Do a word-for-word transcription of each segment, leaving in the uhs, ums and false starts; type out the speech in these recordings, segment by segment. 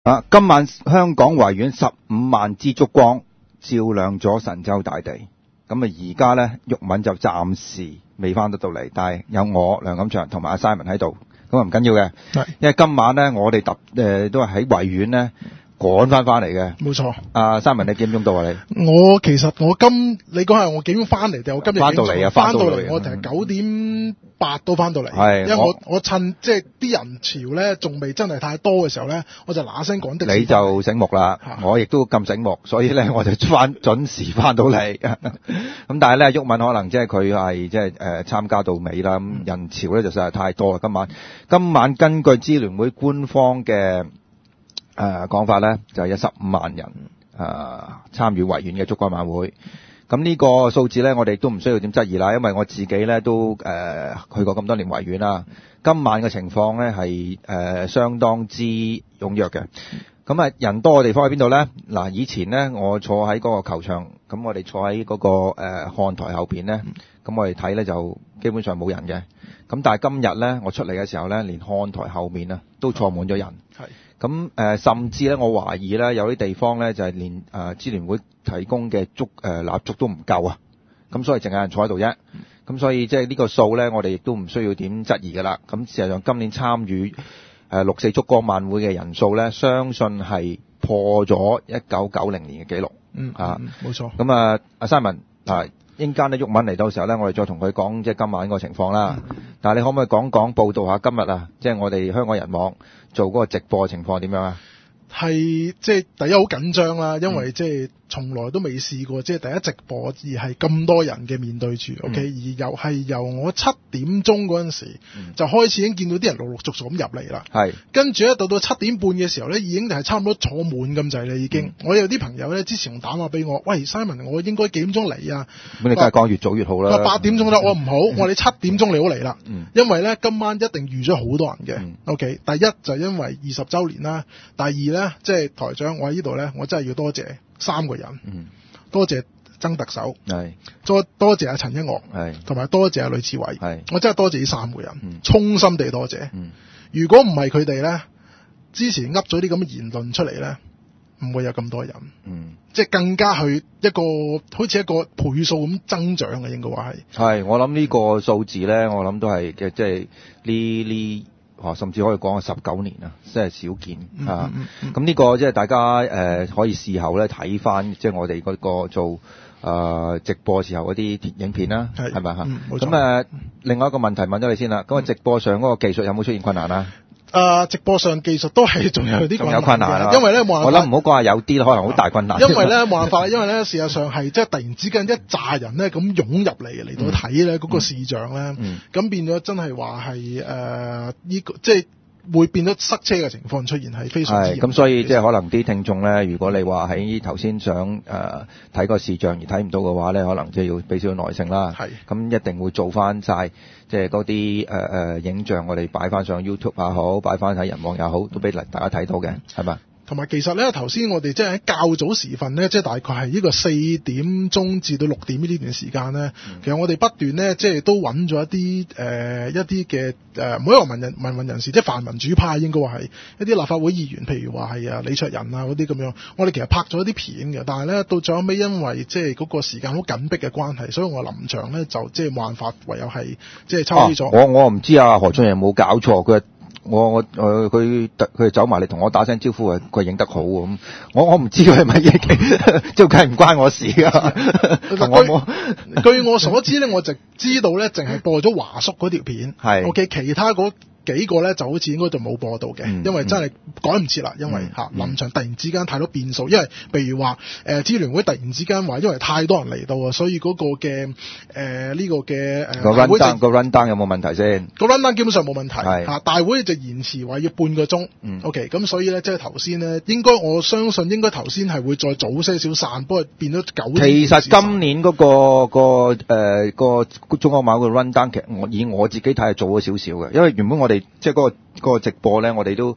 啊，今晚香港維園十五萬支燭光照亮咗神州大地。咁啊，而家咧，毓民就暫時未翻得到嚟，但係有我梁錦祥同埋阿 Simon 喺度，咁啊唔緊要嘅，因為今晚咧我哋特誒都係喺維園咧趕翻翻嚟嘅。 冇錯。 阿 Simon 你幾點鐘到啊？你我其實我今你講係我幾點翻嚟定我今日翻到嚟啊？ 翻到嚟， 我係九點八都翻到嚟。 係， 因為我我趁即係啲人潮咧仲未真係太多嘅時候咧，我就嗱聲趕的士。 你就醒目啦，我亦都咁醒目，所以咧我就翻準時翻到嚟。咁但係咧，毓民可能即係佢係即係誒參加到尾啦，咁人潮咧就實在太多啦。今晚今晚根據支聯會官方嘅誒講法咧，就係有十五萬人誒參與維園嘅燭光晚會。咁呢個數字咧，我哋都唔需要點質疑啦，因為我自己咧都誒、呃、去過咁多年維園啦。今晚嘅情況咧係誒相當之踴躍嘅。咁啊人多嘅地方喺邊度咧？嗱，以前咧我坐喺嗰個球場，咁我哋坐喺嗰、那個誒、呃、看台後邊咧，咁我哋睇咧就基本上冇人嘅。咁但係今日咧，我出嚟嘅時候咧，連看台後面啊都坐滿咗人。係。咁誒、呃，甚至咧，我懷疑咧，有啲地方咧就係、是、連誒支聯會提供嘅燭誒蠟燭都唔夠啊！咁所以淨係人坐喺度啫。咁所以即係呢個數咧，我哋亦都唔需要點質疑㗎啦。咁事實上，今年參與誒、呃、六四燭光晚會嘅人數咧，相信係破咗一九九零年嘅紀錄。 嗯啊， 冇錯。 咁啊，阿 Simon 啊，陣間咧毓民嚟到時候咧，我哋再同佢講即係今晚個情況啦。嗯、但係你可唔可以講講報導下今日啊，即係我哋香港人網做嗰個直播嘅情況點樣啊？ 係即係第一好緊張啦，因為即係從來都未試過，即係第一直播而係咁多人嘅面對住、嗯、，OK， 而又係由我七點鐘嗰陣時、嗯、就開始已經見到啲人陸陸續續咁入嚟啦。係，跟住咧到到七點半嘅時候咧，已經係差唔多坐滿咁滯啦。已經，嗯、我有啲朋友咧之前打話俾我，喂 Simon， 我應該幾點鐘嚟啊？ 咁你梗係講越早越好啦。 八點鐘啦，我唔好，嗯、我哋七點鐘你好嚟啦。嗯，因為咧今晚一定預咗好多人嘅。嗯、OK， 第一就因為二十週年啦，第二咧即係台長，我喺呢度咧，我真係要多謝三個人。嗯，多謝曾特首，係，多多謝阿陳一岳，係，同埋多謝阿呂志偉，係，我真係多謝呢三個人，嗯，衷心地多謝。嗯，如果唔係佢哋咧，之前噏咗啲咁嘅言論出嚟咧，唔會有咁多人。嗯，即係更加去一個好似一個倍數咁增長嘅，應該話係。係，我諗呢個數字咧，我諗都係嘅，即係呢呢。哦，甚至可以講係十九年啊，真係少見、嗯、啊！咁、嗯、呢、嗯、個即係大家誒、呃、可以事後咧睇翻，即係我哋嗰個做誒、呃、直播時候嗰啲影片啦，係咪嚇？咁誒、呃，另外一個問題問咗你先啦。咁啊，直播上嗰個技術有冇出現困難啊？誒、呃，直播上技術都係仲有啲有困難， 因為咧冇辦法。 我諗唔好講話有啲，可能好大困難。 因為咧冇辦法，因為咧事實上係即係突然之間一紮人咧咁湧入嚟嚟到睇咧嗰個視像咧，咁、嗯、變咗真係話係誒呢個即係。會變得塞車嘅情況出現係非常之嚴重。係咁，所以即係可能啲聽眾咧，如果你話喺頭先想誒睇個視像而睇唔到嘅話咧，可能即係要俾少少耐性啦。係咁一定會做翻晒，即係嗰啲誒誒影像，我哋擺翻上 YouTube 也好，擺翻喺人網也好，都俾大家睇到嘅，係咪？同埋其實咧，頭先我哋即係喺較早時分咧，即係大概係呢個四點鐘至到六點呢段時間咧、嗯，其實我哋不斷咧，即係都揾咗一啲誒、呃、一啲嘅誒，唔好話民人民運人士，即係泛民主派應該話係一啲立法會議員，譬如話係啊李卓人啊嗰啲咁樣，我哋其實拍咗一啲片嘅，但係咧到最後尾因為即係嗰個時間好緊迫嘅關係，所以我臨場咧就即係冇辦法，唯有係即係抽起咗。我我唔知啊，何俊仁有冇搞錯佢。我我誒佢佢走埋嚟同我打聲招呼啊，佢影得好咁，我我唔知佢係乜嘢，即係梗係唔關我事噶。據據我所知咧，我就知道咧，淨係播咗華叔嗰條片，係 OK， 其他嗰幾個咧就好似應該就冇播到嘅、嗯，因為真係趕唔切啦，因為嚇臨場突然之間太多變數，因為譬如話誒支聯會突然之間話，因為太多人嚟到啊，所以嗰個嘅誒呢個嘅誒個 run down 個 run down 有冇問題先？個 run down 基本上冇問題，嚇大會就延遲話要半個鐘、嗯、，OK， 咁所以咧即係頭先咧應該我相信應該頭先係會再早些少散，不過變咗九點。其實今年嗰、嗰個、嗰個誒、呃嗰個中國馬會 run down 其實我以我自己睇係早咗少少嘅，因為原本我哋即係嗰個嗰個直播咧，我哋都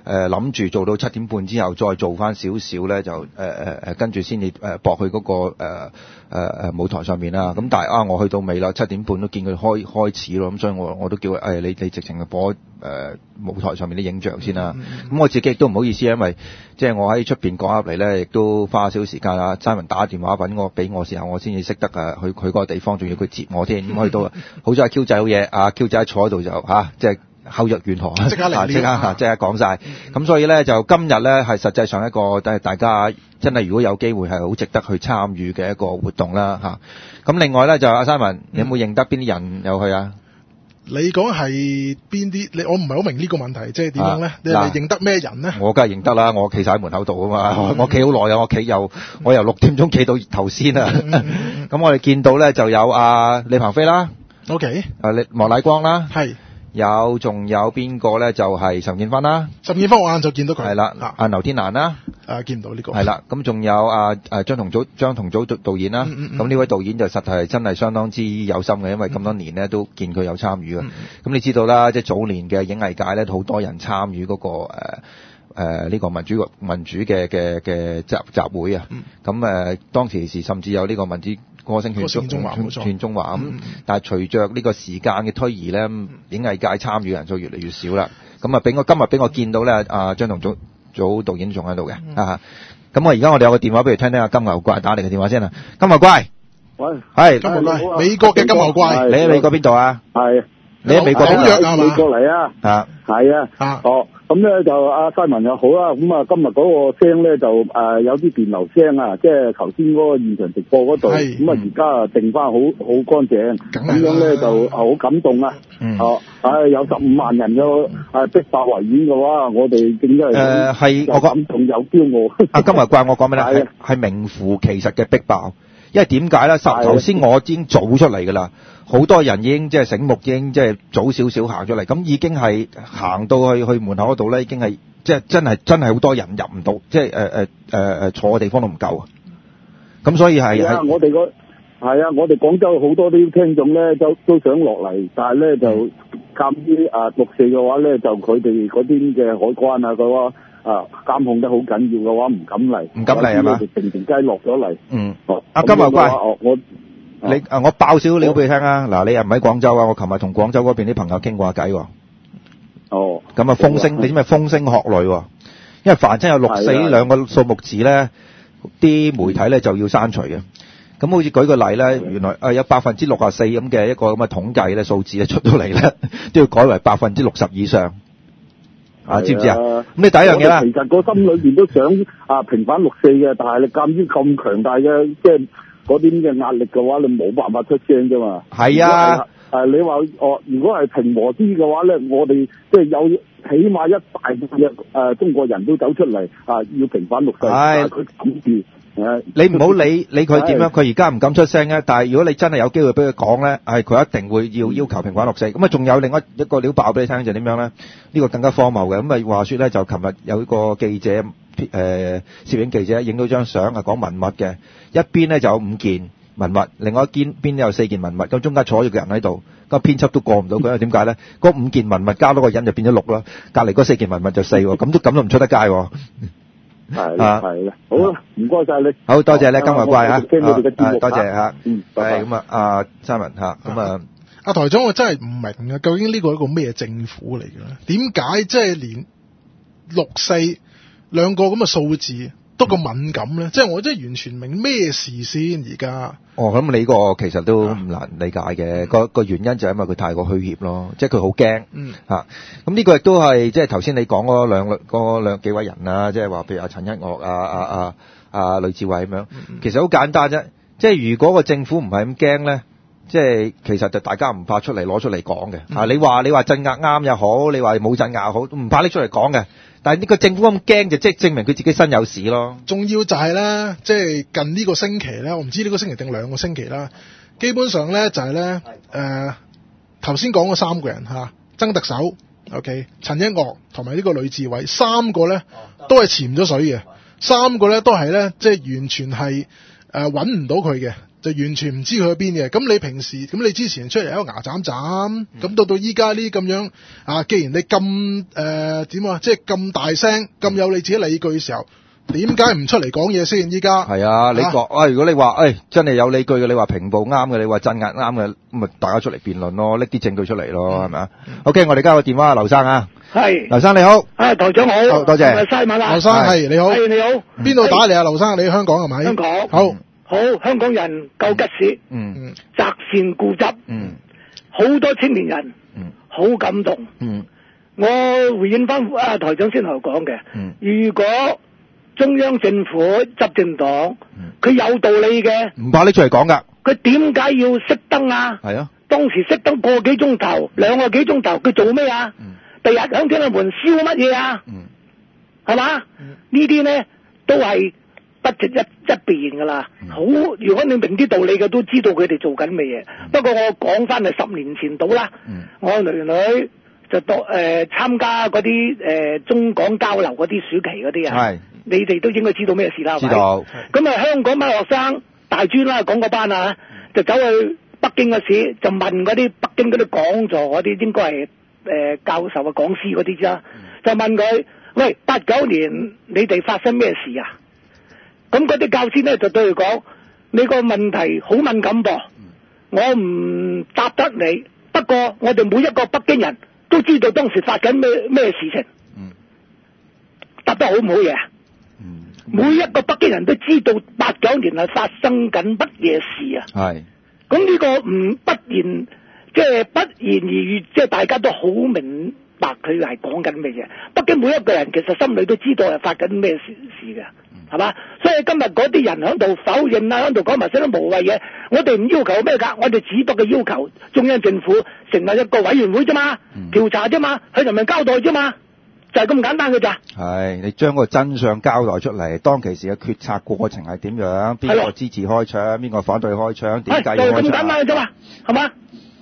誒諗住做到七點半之後再做翻少少咧，就誒誒誒跟住先至誒駁去嗰個誒誒誒舞台上面啦。咁但係啊，我去到尾啦，七點半都見佢開開始咯，咁所以我我都叫佢誒、哎、你你直情播誒、呃、舞台上面啲影像先啦。咁、嗯嗯、我自己亦都唔好意思，因為即係我喺出邊講入嚟咧，亦都花少少時間啦。Simon打電話揾我俾我時候，我先至識得誒去佢嗰個地方，仲要佢接我添。咁去到好在 Q 仔好嘢，阿 Q 仔坐喺度就嚇即係。後日緣何即刻嚟， 即刻即刻講晒。咁所以咧就今日咧係實際上一個大家真係如果有機會係好值得去參與嘅一個活動啦嚇。咁另外咧就阿 Simon，你有冇認得邊啲人有去啊？ 你講係邊啲？你我唔係好明呢個問題，即係點樣咧？你係認得咩人咧？ 我梗係認得啦，我企晒喺門口度啊嘛，我企好耐啊，我企由我由六點鐘企到頭先啊。咁我哋見到咧就有阿李鵬飛啦 ，OK， 啊李莫乃光啦， 係。 有仲有邊個咧？就係、是、岑建勳啦。 岑建勳我晏晝見到佢。係啦， 阿劉天蘭啦。 啊，見唔到呢、這個。係啦，咁仲有阿誒張同祖張同祖導演啦。咁、嗯、呢、嗯、位導演就實係真係相當之有心嘅，因為咁多年咧都見佢有參與嘅。咁、嗯嗯、你知道啦，即係早年嘅影藝界咧，好多人參與嗰、那個誒誒呢個民主民主嘅嘅嘅集集會啊。咁、嗯、誒、呃、當時時甚至有呢個民主歌聲勸中華，勸中華咁、嗯。但係隨着呢個時間嘅推移咧、嗯，影藝界參與人數越嚟越少啦。咁啊，俾我今日俾我見到咧，阿張同祖祖導演仲喺度嘅啊。咁我而家我哋有個電話，不如聽聽阿金牛怪打嚟嘅電話先啦。金牛怪， 喂， 係金牛怪，美國嘅金牛怪， 你喺美國邊度啊？ 係， 你喺美國邊度啊？美國嚟啊？ 啊， 係啊，啊，哦。咁咧就阿西文又好啦，咁啊今日嗰個聲咧就誒、呃、有啲電流聲啊，即係頭先嗰個現場直播嗰度，咁啊而家啊定翻好好乾淨，咁樣咧就好感動啊！ 嗯， 哦、啊，誒有十五萬人嘅誒逼爆維園嘅話，我哋正因為誒係我感動有驕傲。 阿今日怪我講咩咧？係係名副其實嘅逼爆，因為點解咧？十頭先我已經早出嚟㗎啦。好多人已經即係醒目，已經即係早少少行出嚟，咁已經係行到去去門口嗰度咧，已經係即係真係真係好多人入唔到，即係誒誒誒誒坐嘅地方都唔夠啊！咁所以係係我哋個係啊，我哋廣州好多啲聽眾咧都都想落嚟，但係咧就鑑於啊六四嘅話咧，就佢哋嗰邊嘅海關啊嘅話啊監控得好緊要嘅話，唔敢嚟， 唔敢嚟係嘛？ 靜靜雞落咗嚟。 嗯，阿金牛怪， 我。 你啊，我爆少少料俾你聽啊！嗱，你又唔喺廣州啊？我琴日同廣州嗰邊啲朋友傾過下偈喎。 哦。咁啊，風聲，你知唔知風聲鶴唳喎？因為凡真有六四呢兩個數目字咧，啲媒體咧就要刪除嘅。咁好似舉個例咧，原來啊有百分之六十四咁嘅一個咁嘅統計咧數字咧出到嚟咧，都要改為百分之六十以上。啊，知唔知啊？咁你第一樣嘢啦。 其實個心裏邊都想啊平反六四嘅，但係你鑑於咁強大嘅即係。嗰啲嘅壓力嘅話，你冇辦法出聲啫嘛。 係啊， 誒你話哦，如果係平和啲嘅話咧，我哋即係有起碼一大部分嘅誒中國人都走出嚟啊，要平反六四。係佢諗住誒， 你唔好理理佢點樣，佢而家唔敢出聲咧。但係如果你真係有機會俾佢講咧，係佢一定會要要求平反六四。咁啊，仲有另外一個料爆俾你聽就點樣咧？呢個更加荒謬嘅。咁啊話説咧，就琴日有一個記者。誒、呃、攝影記者影到張相啊，講文物嘅，一邊咧就有五件文物，另外一邊邊有四件文物，咁中間坐住個人喺度，個編輯都過唔到佢，點解咧？嗰五件文物加多個人就變咗六啦，隔離嗰四件文物就四喎，咁都咁都唔出得街喎。 係啊，係啦，好啦，唔該晒你， 好多謝咧，金牛怪嚇， 聽你哋嘅節目， 多謝嚇， 嗯， 係咁啊，阿 Simon 嚇，咁啊， 阿台長我真係唔明啊，究竟呢個係一個咩政府嚟嘅咧？點解即係連六四兩個咁嘅數字都咁敏感咧，即係我真係完全明咩事先而家。 哦，咁你個其實都唔難理解嘅，個、啊、個原因就係因為佢太過虛怯咯，即係佢好驚。嗯。嚇、啊，咁呢個亦都係即係頭先你講嗰兩嗰兩幾位人啊，即係話譬如阿陳一岳啊、啊啊啊呂志偉咁樣，嗯、其實好簡單啫。即係如果個政府唔係咁驚咧，即係其實就大家唔怕出嚟攞出嚟講嘅。嗯、啊，你話你話鎮壓啱又好，你話冇鎮壓又好，唔怕拎出嚟講嘅。但係呢個政府咁驚，就即係證明佢自己身有屎咯。 仲要就係咧，即係近呢個星期咧，我唔知呢個星期定兩個星期啦。基本上咧就係咧，誒頭先講嗰三個人嚇，曾特首 ，OK， 陳一岳同埋呢個呂志偉，三個咧都係潛咗水嘅，三個咧都係咧即係完全係誒揾唔到佢嘅。 就完全唔知佢喺邊嘅。咁你平時咁你之前出嚟一個牙斬斬，咁到到依家呢咁樣啊，既然你咁誒點啊，即係咁大聲，咁有你自己理據嘅時候，點解唔出嚟講嘢先？依家係啊，你講啊，如果你話誒、哎、真係有理據嘅，你話平暴啱嘅，你話鎮壓啱嘅，咁咪大家出嚟辯論咯，拎啲證據出嚟咯，係咪啊 ？OK， 我哋交個電話啊，劉生啊， 係， 劉生你好， 啊台長好， 好多謝， 西文啊， 劉生係你好， 係你好， 邊度打嚟啊？劉生，你喺香港係咪？ 香港， 好， 好，香港人夠吉士， 嗯， 擇善固執， 嗯， 好多青年人， 嗯， 好感動， 嗯， 我回應翻啊台長先頭講嘅， 嗯， 如果中央政府執政黨，佢有道理嘅， 唔怕拎出嚟講㗎， 佢點解要熄燈啊？ 係啊， 當時熄燈個幾鐘頭，兩個幾鐘頭，佢做咩啊？ 嗯， 第日響天安門燒乜嘢啊？ 嗯， 係嘛？呢啲咧都係不值一一辯噶啦。好，如果你明啲道理嘅，都知道佢哋做緊咩嘢。不過我講翻係十年前到啦， 嗯， 我女女就當誒參加嗰啲誒中港交流嗰啲暑期嗰啲啊。 係。 你哋都應該知道咩事啦，係咪？ 知道。 咁啊，香港班學生大專啦，講嗰班啊，就走去北京嗰時，就問嗰啲北京嗰啲講座嗰啲，應該係誒、呃、教授啊、講師嗰啲啫，就問佢：喂，八九年你哋發生咩事啊？咁嗰啲教師咧就對佢講：你個問題好敏感噃，我唔答得你。不過我哋每一個北京人都知道當時發緊咩咩事情。 嗯。 答得好唔好嘢？每一個北京人都知道八九年係發生緊乜嘢事啊！ 係， 咁呢個唔不言，即係不言而喻，即係大家都好明白佢係講緊咩嘢。北京每一個人其實心裏都知道係發緊咩事事嘅，係嘛？所以今日嗰啲人喺度否認啊，喺度講埋些啲無謂嘢。我哋唔要求咩㗎？我哋只不過要求中央政府成立一個委員會啫嘛，調查啫嘛，向人民交代啫嘛。就係咁簡單嘅咋？ 係，你將個真相交代出嚟，當其時嘅決策過程係點樣？邊個支持開槍？邊個反對開槍？點解要開槍？ 就係咁簡單嘅啫嘛，係嘛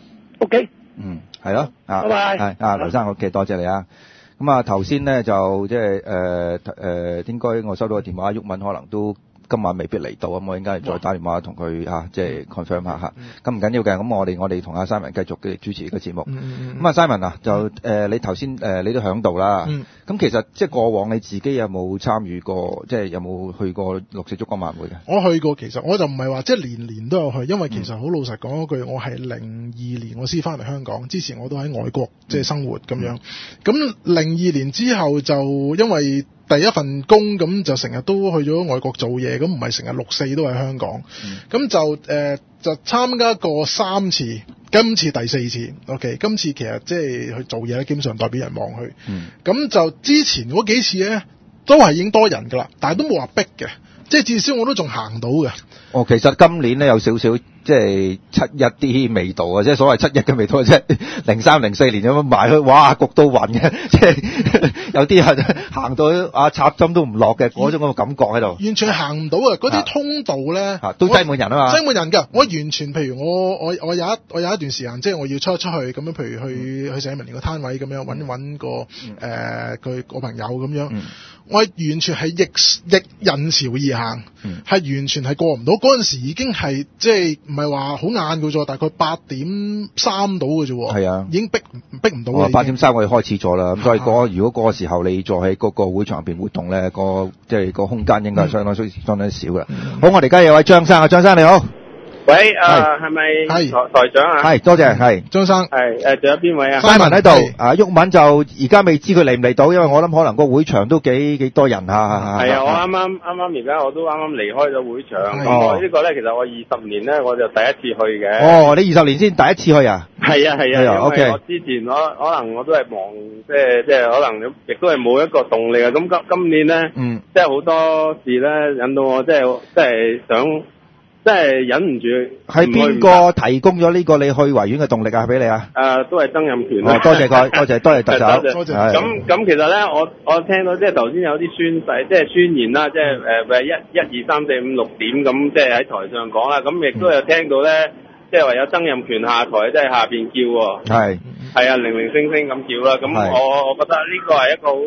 ？OK。 嗯，係咯，啊， 拜拜。 係啊，劉生，好嘅，多謝你啊。咁啊，頭先咧就即係誒誒，應該我收到個電話，毓民可能都今晚未必嚟到，咁我應該再打電話同佢嚇，即係 confirm 下嚇。咁唔緊要嘅，咁我哋我哋同阿 Simon 繼續嘅主持呢個節目。咁啊，Simon 啊，就誒你頭先誒你都響度啦。咁其實即係過往你自己有冇參與過，即係有冇去過六四燭光晚會嘅？ 我去過，其實我就唔係話即係年年都有去，因為其實好老實講嗰句，我係零二年我先翻嚟香港，之前我都喺外國即係生活咁樣。咁零二年之後就因為第一份工咁就成日都去咗外國做嘢，咁唔係成日六四都喺香港，咁、嗯、就誒、呃、就參加過三次，今次第四次 ，OK， 今次其實即係去做嘢咧，基本上代表人望去，咁、嗯、就之前嗰幾次咧都係已經多人噶啦，但係都冇話逼嘅，即係至少我都仲行到嘅。 哦，其實今年咧有少少即係七一啲味道啊，即係所謂七一嘅味道，即係零三零四年咁樣埋去，哇焗到暈嘅，即係有啲人行到啊插針都唔落嘅嗰種咁嘅感覺喺度， 完全行唔到啊！嗰啲通道咧、 啊、都擠滿人啊嘛， 擠滿人㗎。我完全譬如我我我有一我有一段時間，即係我要出出去咁樣，譬如去、嗯、去社民連個攤位咁樣揾揾個誒佢個朋友咁樣。嗯我係完全係逆逆人潮而行，係、嗯、完全係過唔到。嗰陣時已經係即係唔係話好晏嘅啫，大概八點三到嘅啫。係啊，已經逼逼唔到啦。 八點三我哋開始咗啦，咁所以、嗰個、如果嗰個時候你再喺嗰個會場入邊活動咧，個即係個空間應該係相當相相當少嘅、嗯。好，我哋而家有位張生啊，張生你好。 喂，誒係咪台台長啊？ 係，多謝，係張生。 係誒，仲有邊位啊 ？Simon 喺度，啊，毓民就而家未知佢嚟唔嚟到，因為我諗可能個會場都幾幾多人嚇。 係啊，我啱啱啱啱而家我都啱啱離開咗會場。哦，呢個咧其實我二十年咧我就第一次去嘅。 哦，你二十年先第一次去啊？ 係啊係啊，因為我 okay. 之前我可能我都係忙，即係即係可能亦都係冇一個動力啊。咁今今年咧，嗯，即係好多事咧引到我，即係即係想。即係忍唔住， 係邊個提供咗呢個你去維園嘅動力啊？俾你啊？ 誒、呃，都係曾蔭權、 哦。多謝佢，多謝多謝特首， 多謝。 咁咁其實咧，我我聽到即係頭先有啲宣誓，即係宣言啦，即係誒誒一一二三四五六點咁，即係喺台上講啦。咁亦都有聽到咧，即係話有曾蔭權下台，即係下邊叫喎。係係啊，零零星星咁叫啦。咁我我覺得呢個係一個好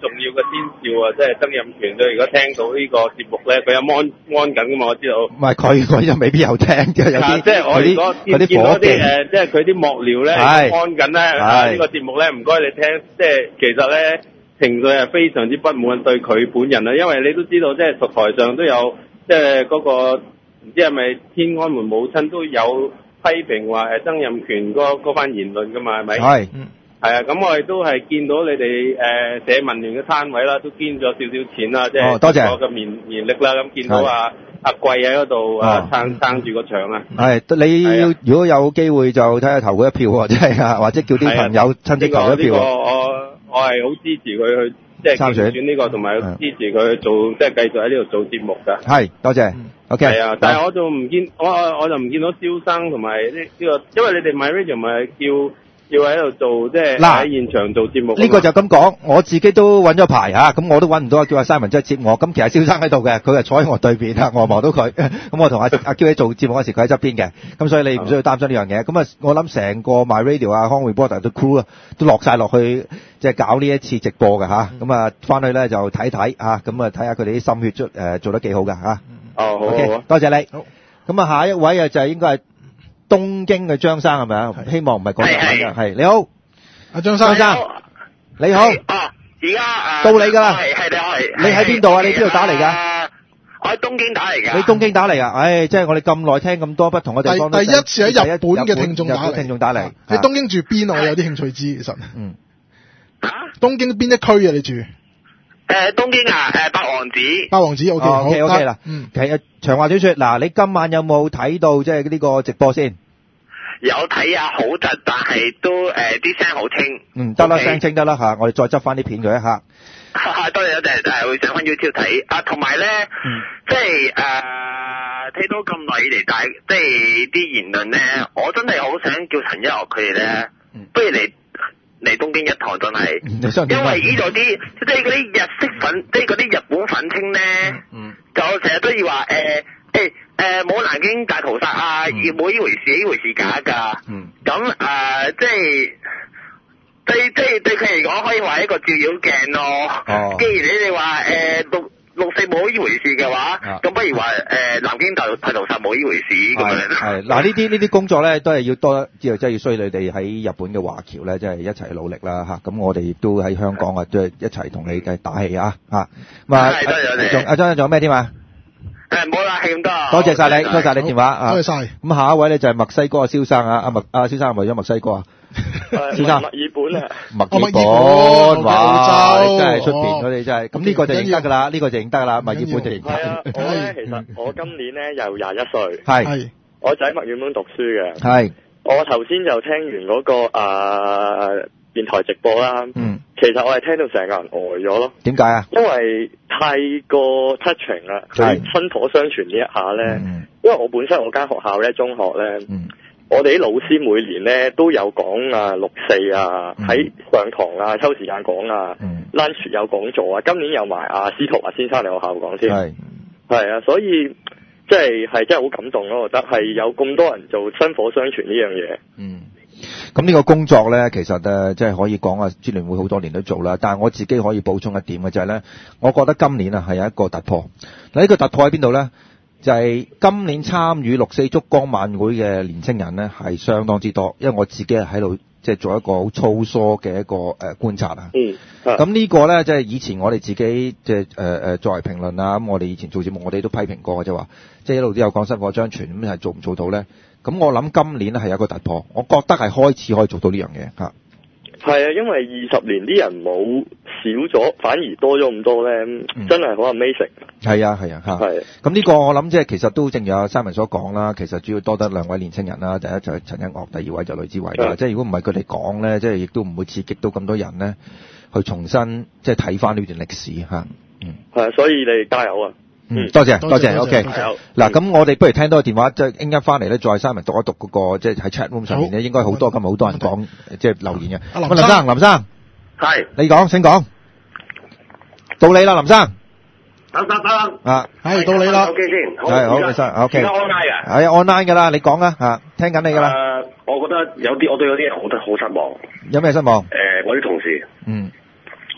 重要嘅先兆啊！即係曾蔭權佢如果聽到呢個節目咧，佢有安安緊噶嘛？我知道。 唔係佢，佢就未必有聽嘅，有啲即係我如果見見到啲誒，即係佢啲幕僚咧安緊咧，呢個節目咧唔該你聽，即係其實咧情緒係非常之不滿對佢本人啊，因為你都知道即係台上都有即係嗰個唔知係咪天安門母親都有批評話誒曾蔭權嗰嗰番言論噶嘛，係咪？係。係啊，咁我哋都係見到你哋誒、呃、社民聯嘅攤位啦，都捐咗少少錢啦，即係多謝我嘅綿綿力啦。咁見到啊阿貴喺嗰度啊撐撐住個場啊。係，你要如果有機會就睇下投佢一票喎，即係啊，或者叫啲朋友親戚投一票。呢、這個這個、我我係好支持佢去即係參選呢個，同埋支持佢去做即係繼續喺呢度做節目㗎。係，多謝。OK。係啊，但係我就唔見我我就唔見到蕭生同埋呢呢個，因為你哋 MyRadio 咪叫。要喺度做即係喺現場做節目。呢、這個就咁講，我自己都揾咗排嚇，咁我都揾唔到阿叫阿 Simon 即係接我。咁其實蕭生喺度嘅，佢係坐喺我對面啊，我望到佢。咁我同阿阿 Q 喺做節目嗰時，佢喺側邊嘅。咁所以你唔需要擔心呢樣嘢。咁啊，我諗成個 MyRadio 啊、康 reporter 都 crew 啊，都落晒落去即係搞呢一次直播嘅嚇。咁啊，翻去咧就睇睇嚇，咁啊睇下佢哋啲心血出誒做得幾好㗎嚇。哦，好 OK，好多謝你。好。咁啊，下一位啊就係應該係東京嘅張生係咪啊？希望唔係講日文嘅。係你好。阿張生生，你好。啊，而家誒到你㗎啦。係係你係。你喺邊度啊？你邊度打嚟㗎？我喺東京打嚟㗎。你東京打嚟啊？唉，即係我哋咁耐聽咁多不同嘅地方。第第一次喺日本嘅聽眾打嚟。聽眾打嚟。喺東京住邊啊？我有啲興趣知其實。嗯。嚇？東京邊一區啊？你住？誒東京啊，誒八王子。八王子 OK OK OK 啦。嗯。其實長話短説，嗱，你今晚有冇睇到即係呢個直播先？有睇啊，好窒，但係都誒啲聲好清。嗯，得啦，聲清得啦嚇，我哋再執翻啲片佢一下。多謝多謝，誒會上翻 YouTube 睇啊，同埋咧，即係誒睇到咁耐以嚟，但係即係啲言論咧，我真係好想叫陳一樂佢哋咧，不如嚟嚟東京一趟真係，因為呢度啲即係嗰啲日式粉，即係嗰啲日本粉青咧，就成日都要話誒誒。誒冇、呃、南京大屠殺啊，冇呢、嗯、回事，呢回事假㗎。嗯。咁誒、呃，即係對即係對佢嚟講，可以話一個照妖鏡咯。哦。既然你哋話誒六六四冇呢回事嘅話，咁、啊、不如話誒、呃、南京大大屠殺冇呢回事咁樣。係。嗱呢啲呢啲工作咧，都係要多，即係即係要需要你哋喺日本嘅華僑咧，即係一齊努力啦嚇。咁我哋亦都喺香港啊，即係一齊同你嘅打氣啊嚇。咁啊，係多謝你。仲阿張仲有咩添啊？誒冇啦，係咁多。多謝晒你，多謝晒你電話。多謝晒。咁下一位咧就係墨西哥嘅蕭生啊，阿墨阿蕭生係咪咗墨西哥啊？蕭生。墨爾本啊。墨爾本，哇！真係出邊，佢哋真係。咁呢個就認得㗎啦，呢個就認得㗎啦，墨爾本就認得。係啊，我咧其實我今年咧又廿一歲。係。我就喺墨爾本讀書嘅。係。我頭先就聽完嗰個誒電台直播啦。嗯。其實我係聽到成個人呆咗咯。點解啊？因為太過 touching 啦，佢薪火相傳呢一下咧。嗯、因為我本身我間學校咧，中學咧，嗯、我哋啲老師每年咧都有講啊六四啊，喺、嗯、上堂啊抽時間講啊、嗯、lunch 有講座啊，今年有埋阿司徒華先生嚟學校講先。係係啊，所以即係係真係好感動咯，我覺得係有咁多人做薪火相傳呢樣嘢。嗯。咁呢個工作咧，其實誒，即係可以講啊，支聯會好多年都做啦。但係我自己可以補充一點嘅就係咧，我覺得今年啊係有一個突破。嗱，呢個突破喺邊度咧？就係今年參與六四燭光晚會嘅年青人咧，係相當之多。因為我自己係喺度即係做一個好粗疏嘅一個誒觀察啊。嗯。咁呢個咧，即係以前我哋自己即係誒誒作為評論啊，咁我哋以前做節目，我哋都批評過嘅，就話即係一路都有講薪火相傳，咁係做唔做到咧？咁我諗今年咧係有一個突破，我覺得係開始可以做到呢樣嘢嚇。係啊，因為二十年啲人冇少咗，反而多咗咁多咧，嗯、真係好 amazing。係啊，係啊，嚇。係。咁呢個我諗即係其實都正如阿 Simon所講啦，其實主要多得兩位年青人啦，第一就係陳一樂，第二位就呂志偉啦。即係如果唔係佢哋講咧，即係亦都唔會刺激到咁多人咧，去重新即係睇翻呢段歷史嚇。嗯。係啊，所以你哋加油啊！嗯，多謝多謝 ，OK。嗱，咁我哋不如聽多個電話，即係陣間翻嚟咧，再Simon讀一讀嗰個，即係喺 chat room 上面咧，應該好多今日好多人講，即係留言嘅。阿林生，林生，係，你講，請講，到你啦，林生。等等等。啊，係到你啦。手機先。係好，林生 ，OK。而家 online 嘅。係 online 㗎啦，你講啊，嚇，聽緊你㗎啦。誒，我覺得有啲，我對有啲嘢覺得好失望。有咩失望？誒，我啲同事。嗯。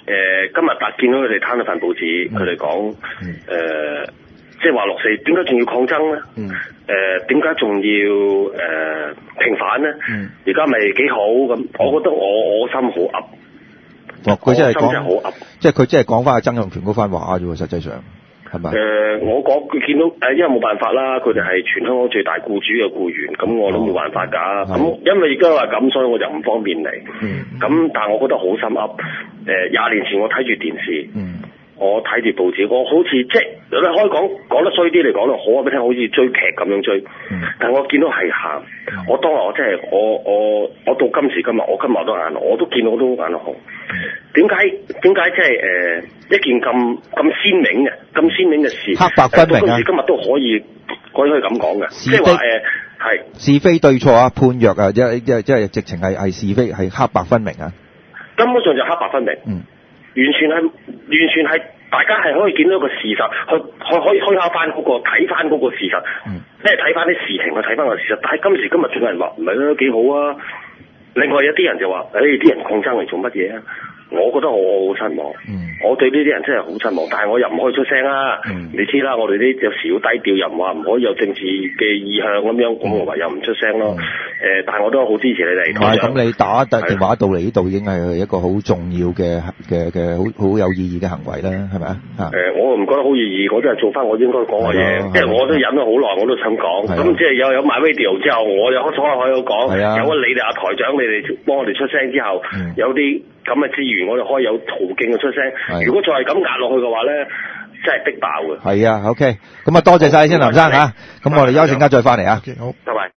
呃、今日白見到佢哋攤咗份報紙，佢哋講誒，即係話六四點解仲要抗爭咧？誒點解仲要誒、呃、平反咧？而家咪幾好咁？我覺得我我心好噏。 哦，佢真係講， 好噏，即係佢真係講翻阿曾蔭權嗰番話啫喎，實際上係咪？ 誒、呃，我講佢見到誒、呃，因為冇辦法啦，佢哋係全香港最大僱主嘅僱員，咁我都冇辦法㗎。咁、哦、因為而家話咁，所以我就唔方便嚟。咁、嗯、但係我覺得好心噏。誒、呃，廿年前我睇住電視。嗯我睇住報紙，我好似即係你可以講講得衰啲嚟講咯，好話俾你聽，好似追劇咁樣追。嗯、但係我見到係喊，嗯、我當日我真係我我我到今時今日，我今日都眼紅，我都見到我都眼紅。點解點解即係誒一件咁咁鮮明嘅咁鮮明嘅事， 黑白分明啊！ 到今時今日都可以可以可以咁講嘅，即係話誒係是非對錯啊，判若啊，即係即係即係直情係係是非係黑白分明啊！ 根本上就黑白分明。嗯。完全係，完全係，大家係可以見到一個事實，去去可以推敲翻嗰個，睇翻嗰個事實，即係睇翻啲事情去睇翻個事實。但係今時今日仲有人話唔係咯，幾好啊！另外有啲人就話，誒、哎、啲人抗爭嚟做乜嘢啊？我覺得我好失望，嗯、我對呢啲人真係好失望。但係我又唔可以出聲啊！嗯、你知啦，我哋啲有時要低調，又唔話唔可以有政治嘅意向咁樣，咁我唯有唔出聲咯。誒、嗯呃，但係我都好支持你哋。唔係咁，你打電話到嚟呢度已經係一個好重要嘅嘅嘅好好有意義嘅行為啦，係咪啊？誒、 呃，我唔覺得好意義，我都係做翻我應該講嘅嘢。即係我都忍咗好耐，我都想講。咁即係有有 MyRadio 之後，我有開開口講。有咗你哋阿台長，你哋幫我哋出聲之後，嗯、有啲咁嘅資源，我就可以有途徑去出聲。如果再係咁壓落去嘅話咧，真係逼爆嘅。 係啊 ，OK，咁啊多謝晒先，林生嚇。咁我哋休陣間再翻嚟啊。 Okay, 好， 拜拜。